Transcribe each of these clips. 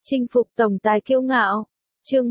Chinh phục tổng tài kiêu ngạo. Chương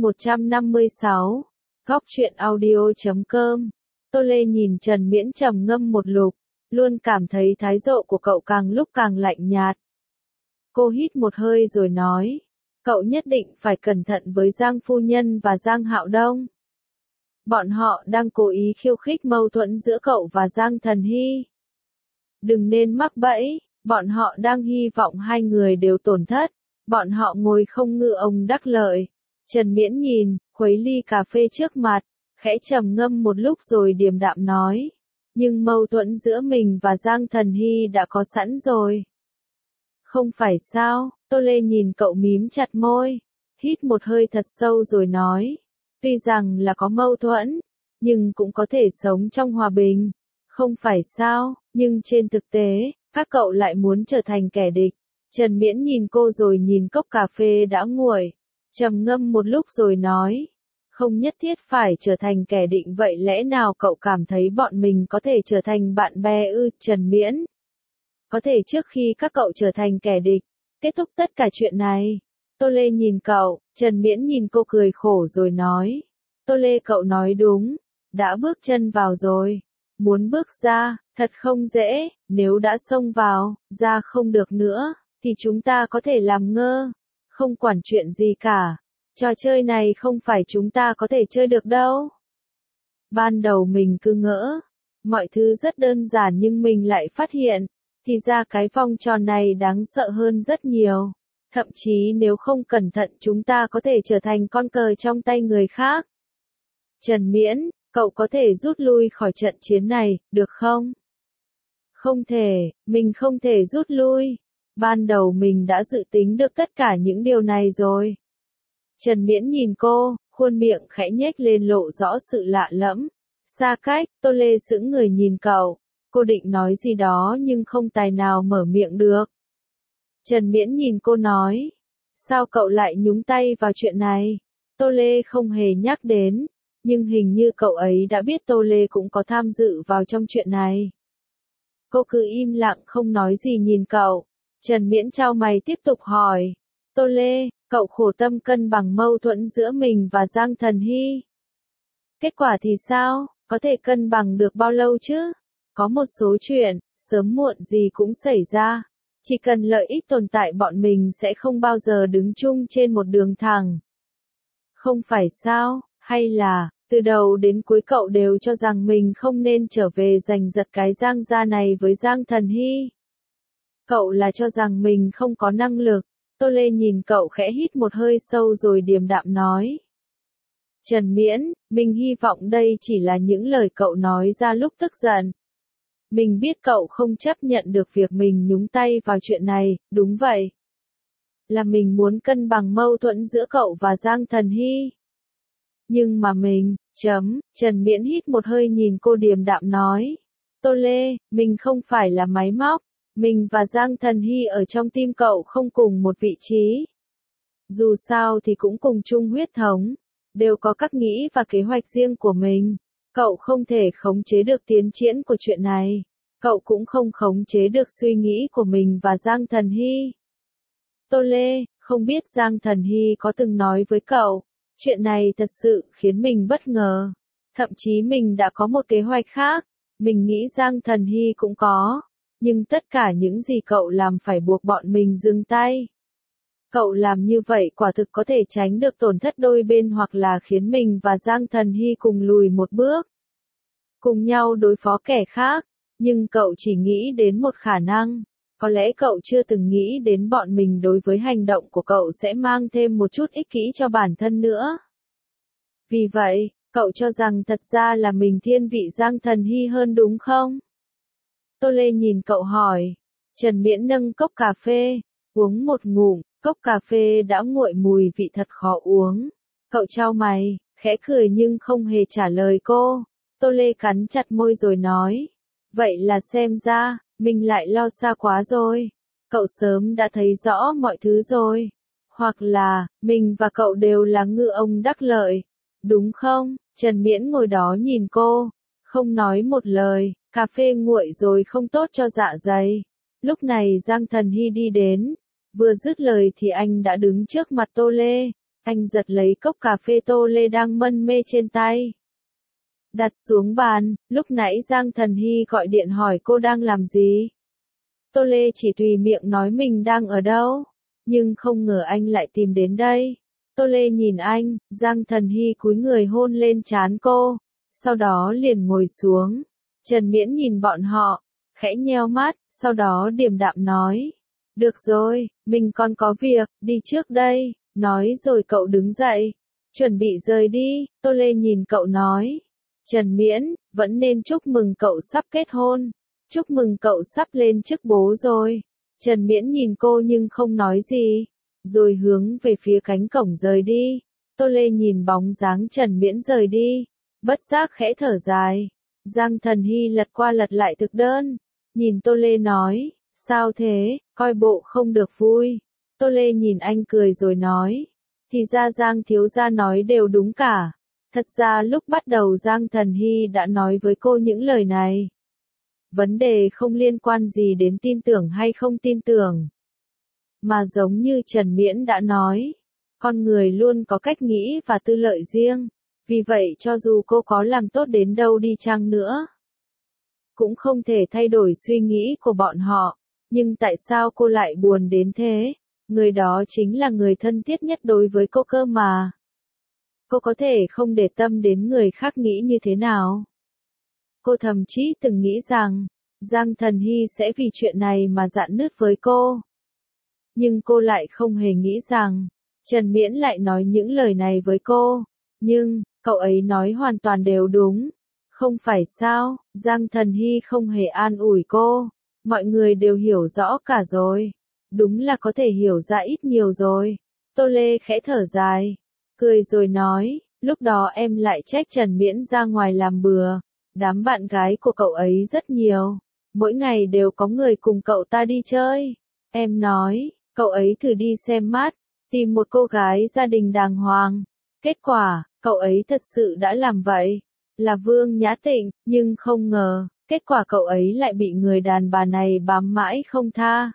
156. Góc truyện audio.com. Tô Lê nhìn Trần Miễn trầm ngâm một lục, luôn cảm thấy thái độ của cậu càng lúc càng lạnh nhạt. Cô hít một hơi rồi nói, cậu nhất định phải cẩn thận với Giang phu nhân và Giang Hạo Đông. Bọn họ đang cố ý khiêu khích mâu thuẫn giữa cậu và Giang Thần Hy. Đừng nên mắc bẫy, bọn họ đang hy vọng hai người đều tổn thất. Bọn họ ngồi không ngự ông đắc lợi. Trần Miễn nhìn, khuấy ly cà phê trước mặt, khẽ trầm ngâm một lúc rồi điềm đạm nói. Nhưng mâu thuẫn giữa mình và Giang Thần Hy đã có sẵn rồi. Không phải sao? Tô Lê nhìn cậu mím chặt môi, hít một hơi thật sâu rồi nói. Tuy rằng là có mâu thuẫn, nhưng cũng có thể sống trong hòa bình. Không phải sao, nhưng trên thực tế, các cậu lại muốn trở thành kẻ địch. Trần Miễn nhìn cô rồi nhìn cốc cà phê đã nguội, trầm ngâm một lúc rồi nói, không nhất thiết phải trở thành kẻ địch, vậy lẽ nào cậu cảm thấy bọn mình có thể trở thành bạn bè ư? Trần Miễn, có thể trước khi các cậu trở thành kẻ địch, kết thúc tất cả chuyện này. Tô Lê nhìn cậu, Trần Miễn nhìn cô cười khổ rồi nói, Tô Lê cậu nói đúng, đã bước chân vào rồi, muốn bước ra, thật không dễ, nếu đã xông vào, ra không được nữa. Thì chúng ta có thể làm ngơ, không quản chuyện gì cả. Trò chơi này không phải chúng ta có thể chơi được đâu. Ban đầu mình cứ ngỡ, mọi thứ rất đơn giản nhưng mình lại phát hiện, thì ra cái vòng tròn này đáng sợ hơn rất nhiều. Thậm chí nếu không cẩn thận chúng ta có thể trở thành con cờ trong tay người khác. Trần Miễn, cậu có thể rút lui khỏi trận chiến này, được không? Không thể, mình không thể rút lui. Ban đầu mình đã dự tính được tất cả những điều này rồi. Trần Miễn nhìn cô, khuôn miệng khẽ nhếch lên lộ rõ sự lạ lẫm. Xa cách, Tô Lê sững người nhìn cậu. Cô định nói gì đó nhưng không tài nào mở miệng được. Trần Miễn nhìn cô nói. Sao cậu lại nhúng tay vào chuyện này? Tô Lê không hề nhắc đến. Nhưng hình như cậu ấy đã biết Tô Lê cũng có tham dự vào trong chuyện này. Cô cứ im lặng không nói gì nhìn cậu. Trần Miễn chau mày tiếp tục hỏi. Tô Lê, cậu khổ tâm cân bằng mâu thuẫn giữa mình và Giang Thần Hy. Kết quả thì sao? Có thể cân bằng được bao lâu chứ? Có một số chuyện, sớm muộn gì cũng xảy ra. Chỉ cần lợi ích tồn tại bọn mình sẽ không bao giờ đứng chung trên một đường thẳng. Không phải sao? Hay là, từ đầu đến cuối cậu đều cho rằng mình không nên trở về giành giật cái Giang gia này với Giang Thần Hy? Cậu là cho rằng mình không có năng lực. Tô Lê nhìn cậu khẽ hít một hơi sâu rồi điềm đạm nói. Trần Miễn, mình hy vọng đây chỉ là những lời cậu nói ra lúc tức giận. Mình biết cậu không chấp nhận được việc mình nhúng tay vào chuyện này, đúng vậy. Là mình muốn cân bằng mâu thuẫn giữa cậu và Giang Thần Hy. Nhưng mà mình, Trần Miễn hít một hơi nhìn cô điềm đạm nói. Tô Lê, mình không phải là máy móc. Mình và Giang Thần Hy ở trong tim cậu không cùng một vị trí. Dù sao thì cũng cùng chung huyết thống, đều có các nghĩ và kế hoạch riêng của mình. Cậu không thể khống chế được tiến triển của chuyện này. Cậu cũng không khống chế được suy nghĩ của mình và Giang Thần Hy. Tô Lê, không biết Giang Thần Hy có từng nói với cậu. Chuyện này thật sự khiến mình bất ngờ. Thậm chí mình đã có một kế hoạch khác. Mình nghĩ Giang Thần Hy cũng có. Nhưng tất cả những gì cậu làm phải buộc bọn mình dừng tay. Cậu làm như vậy quả thực có thể tránh được tổn thất đôi bên hoặc là khiến mình và Giang Thần Hy cùng lùi một bước. Cùng nhau đối phó kẻ khác. Nhưng cậu chỉ nghĩ đến một khả năng. Có lẽ cậu chưa từng nghĩ đến bọn mình đối với hành động của cậu sẽ mang thêm một chút ích kỷ cho bản thân nữa. Vì vậy, cậu cho rằng thật ra là mình thiên vị Giang Thần Hy hơn đúng không? Tô Lê nhìn cậu hỏi. Trần Miễn nâng cốc cà phê, uống một ngụm, cốc cà phê đã nguội mùi vị thật khó uống. Cậu chau mày, khẽ cười nhưng không hề trả lời cô. Tô Lê cắn chặt môi rồi nói. Vậy là xem ra, mình lại lo xa quá rồi. Cậu sớm đã thấy rõ mọi thứ rồi. Hoặc là, mình và cậu đều là ngư ông đắc lợi. Đúng không? Trần Miễn ngồi đó nhìn cô, không nói một lời. Cà phê nguội rồi không tốt cho dạ dày. Lúc này Giang Thần Hy đi đến, Vừa dứt lời thì anh đã đứng trước mặt Tô Lê. Anh giật lấy cốc cà phê Tô Lê đang mân mê trên tay. Đặt xuống bàn, lúc nãy Giang Thần Hy gọi điện hỏi cô đang làm gì. Tô Lê chỉ tùy miệng nói mình đang ở đâu, nhưng không ngờ anh lại tìm đến đây. Tô Lê nhìn anh, Giang Thần Hy cúi người hôn lên trán cô, sau đó liền ngồi xuống. Trần Miễn nhìn bọn họ, khẽ nheo mắt, sau đó điềm đạm nói. Được rồi, mình còn có việc, đi trước đây. Nói rồi cậu đứng dậy, chuẩn bị rời đi. Tô Lê nhìn cậu nói. Trần Miễn, vẫn nên chúc mừng cậu sắp kết hôn. Chúc mừng cậu sắp lên chức bố rồi. Trần Miễn nhìn cô nhưng không nói gì, rồi hướng về phía cánh cổng rời đi. Tô Lê nhìn bóng dáng Trần Miễn rời đi, bất giác khẽ thở dài. Giang Thần Hy lật qua lật lại thực đơn, nhìn Tô Lê nói, sao thế, coi bộ không được vui. Tô Lê nhìn anh cười rồi nói, thì ra Giang thiếu gia nói đều đúng cả. Thật ra lúc bắt đầu Giang Thần Hy đã nói với cô những lời này. Vấn đề không liên quan gì đến tin tưởng hay không tin tưởng, mà giống như Trần Miễn đã nói, con người luôn có cách nghĩ và tư lợi riêng, vì vậy cho dù cô có làm tốt đến đâu đi chăng nữa, cũng không thể thay đổi suy nghĩ của bọn họ. Nhưng tại sao cô lại buồn đến thế? Người đó chính là người thân thiết nhất đối với cô cơ mà. Cô có thể không để tâm đến người khác nghĩ như thế nào. Cô thậm chí từng nghĩ rằng, Giang Thần Hy sẽ vì chuyện này mà rạn nứt với cô. Nhưng cô lại không hề nghĩ rằng, Trần Miễn lại nói những lời này với cô. Nhưng, cậu ấy nói hoàn toàn đều đúng. Không phải sao, Giang Thần Hy không hề an ủi cô. Mọi người đều hiểu rõ cả rồi. Đúng là có thể hiểu ra ít nhiều rồi. Tô Lê khẽ thở dài, cười rồi nói, lúc đó em lại trách Trần Miễn ra ngoài làm bừa. Đám bạn gái của cậu ấy rất nhiều. Mỗi ngày đều có người cùng cậu ta đi chơi. Em nói, cậu ấy thử đi xem mắt, tìm một cô gái gia đình đàng hoàng. Kết quả, cậu ấy thật sự đã làm vậy. Là Vương Nhã Tịnh, nhưng không ngờ, kết quả cậu ấy lại bị người đàn bà này bám mãi không tha.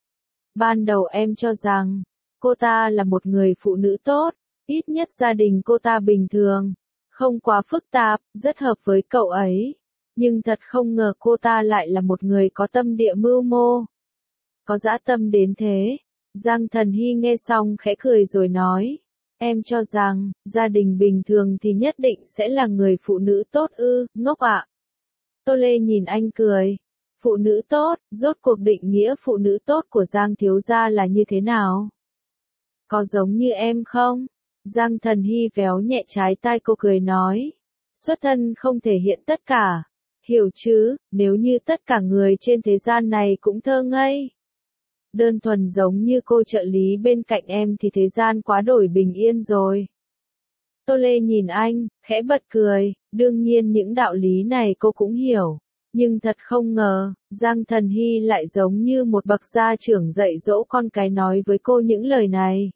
Ban đầu em cho rằng, cô ta là một người phụ nữ tốt, ít nhất gia đình cô ta bình thường, không quá phức tạp, rất hợp với cậu ấy. Nhưng thật không ngờ cô ta lại là một người có tâm địa mưu mô. Có dã tâm đến thế. Giang Thần Hy nghe xong khẽ cười rồi nói. Em cho rằng, gia đình bình thường thì nhất định sẽ là người phụ nữ tốt ư, ngốc ạ. Tô Lê nhìn anh cười. Phụ nữ tốt, rốt cuộc định nghĩa phụ nữ tốt của Giang thiếu gia là như thế nào? Có giống như em không? Giang Thần Hy véo nhẹ trái tai cô cười nói. Xuất thân không thể hiện tất cả. Hiểu chứ, nếu như tất cả người trên thế gian này cũng thơ ngây. Đơn thuần giống như cô trợ lý bên cạnh em thì thế gian quá đổi bình yên rồi. Tô Lê nhìn anh, khẽ bật cười, đương nhiên những đạo lý này cô cũng hiểu. Nhưng thật không ngờ, Giang Thần Hy lại giống như một bậc gia trưởng dạy dỗ con cái nói với cô những lời này.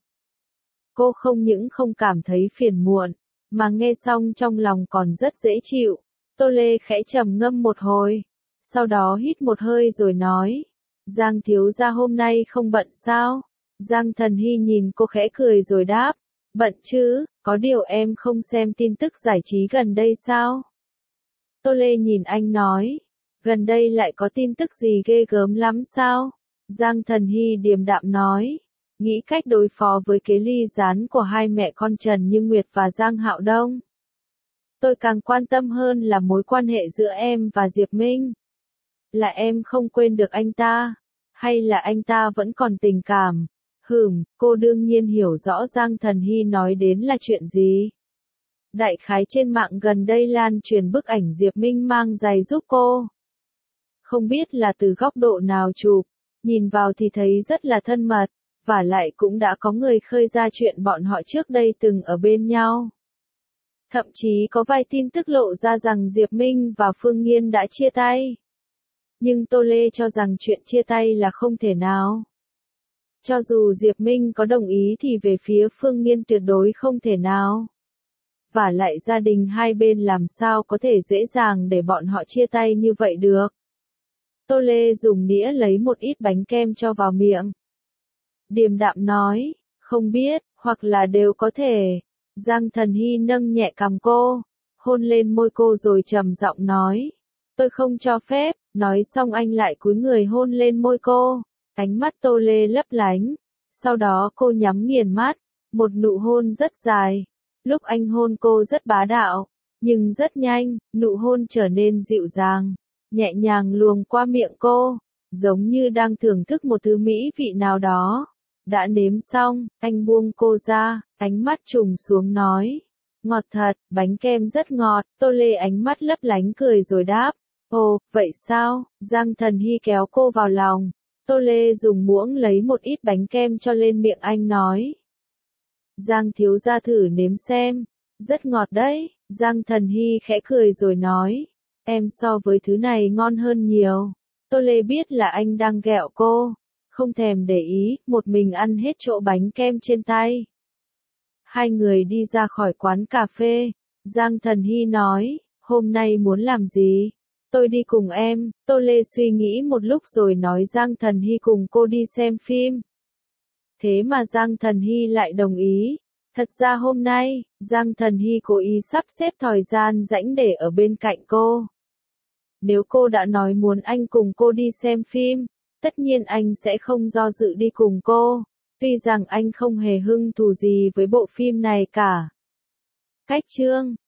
Cô không những không cảm thấy phiền muộn, mà nghe xong trong lòng còn rất dễ chịu. Tô Lê khẽ trầm ngâm một hồi, sau đó hít một hơi rồi nói, Giang thiếu gia hôm nay không bận sao? Giang Thần Hy nhìn cô khẽ cười rồi đáp, bận chứ, có điều em không xem tin tức giải trí gần đây sao? Tô Lê nhìn anh nói, gần đây lại có tin tức gì ghê gớm lắm sao? Giang Thần Hy điềm đạm nói, nghĩ cách đối phó với kế ly gián của hai mẹ con Trần Như Nguyệt và Giang Hạo Đông. Tôi càng quan tâm hơn là mối quan hệ giữa em và Diệp Minh. Là em không quên được anh ta, hay là anh ta vẫn còn tình cảm? Cô đương nhiên hiểu rõ Giang Thần Hy nói đến là chuyện gì. Đại khái trên mạng gần đây lan truyền bức ảnh Diệp Minh mang giày giúp cô. Không biết là từ góc độ nào chụp, nhìn vào thì thấy rất là thân mật, và lại cũng đã có người khơi ra chuyện bọn họ trước đây từng ở bên nhau. Thậm chí có vài tin tức lộ ra rằng Diệp Minh và Phương Nghiên đã chia tay. Nhưng Tô Lê cho rằng chuyện chia tay là không thể nào. Cho dù Diệp Minh có đồng ý thì về phía Phương Nghiên tuyệt đối không thể nào. Và lại gia đình hai bên làm sao có thể dễ dàng để bọn họ chia tay như vậy được. Tô Lê dùng đĩa lấy một ít bánh kem cho vào miệng. điềm đạm nói, không biết, hoặc là đều có thể. Giang Thần Hy nâng nhẹ cằm cô, hôn lên môi cô rồi trầm giọng nói, tôi không cho phép. Nói xong anh lại cúi người hôn lên môi cô, ánh mắt Tô Lê lấp lánh. Sau đó cô nhắm nghiền mắt, một nụ hôn rất dài. Lúc anh hôn cô rất bá đạo, nhưng rất nhanh, nụ hôn trở nên dịu dàng, nhẹ nhàng luồng qua miệng cô, giống như đang thưởng thức một thứ mỹ vị nào đó. Đã nếm xong, anh buông cô ra, ánh mắt trùng xuống nói, ngọt thật, bánh kem rất ngọt. Tô Lê ánh mắt lấp lánh cười rồi đáp, ồ, vậy sao? Giang Thần Hy kéo cô vào lòng. Tô Lê dùng muỗng lấy một ít bánh kem cho lên miệng anh nói, Giang thiếu gia thử nếm xem, rất ngọt đấy. Giang Thần Hy khẽ cười rồi nói, em so với thứ này ngon hơn nhiều. Tô Lê biết là anh đang ghẹo cô, không thèm để ý, một mình ăn hết chỗ bánh kem trên tay. Hai người đi ra khỏi quán cà phê, Giang Thần Hy nói, hôm nay muốn làm gì? Tôi đi cùng em. Tô Lê suy nghĩ một lúc rồi nói Giang Thần Hy cùng cô đi xem phim. Thế mà Giang Thần Hy lại đồng ý. Thật ra hôm nay, Giang Thần Hy cố ý sắp xếp thời gian rảnh để ở bên cạnh cô. Nếu cô đã nói muốn anh cùng cô đi xem phim, tất nhiên anh sẽ không do dự đi cùng cô. Tuy rằng anh không hề hứng thú gì với bộ phim này cả. Cách chương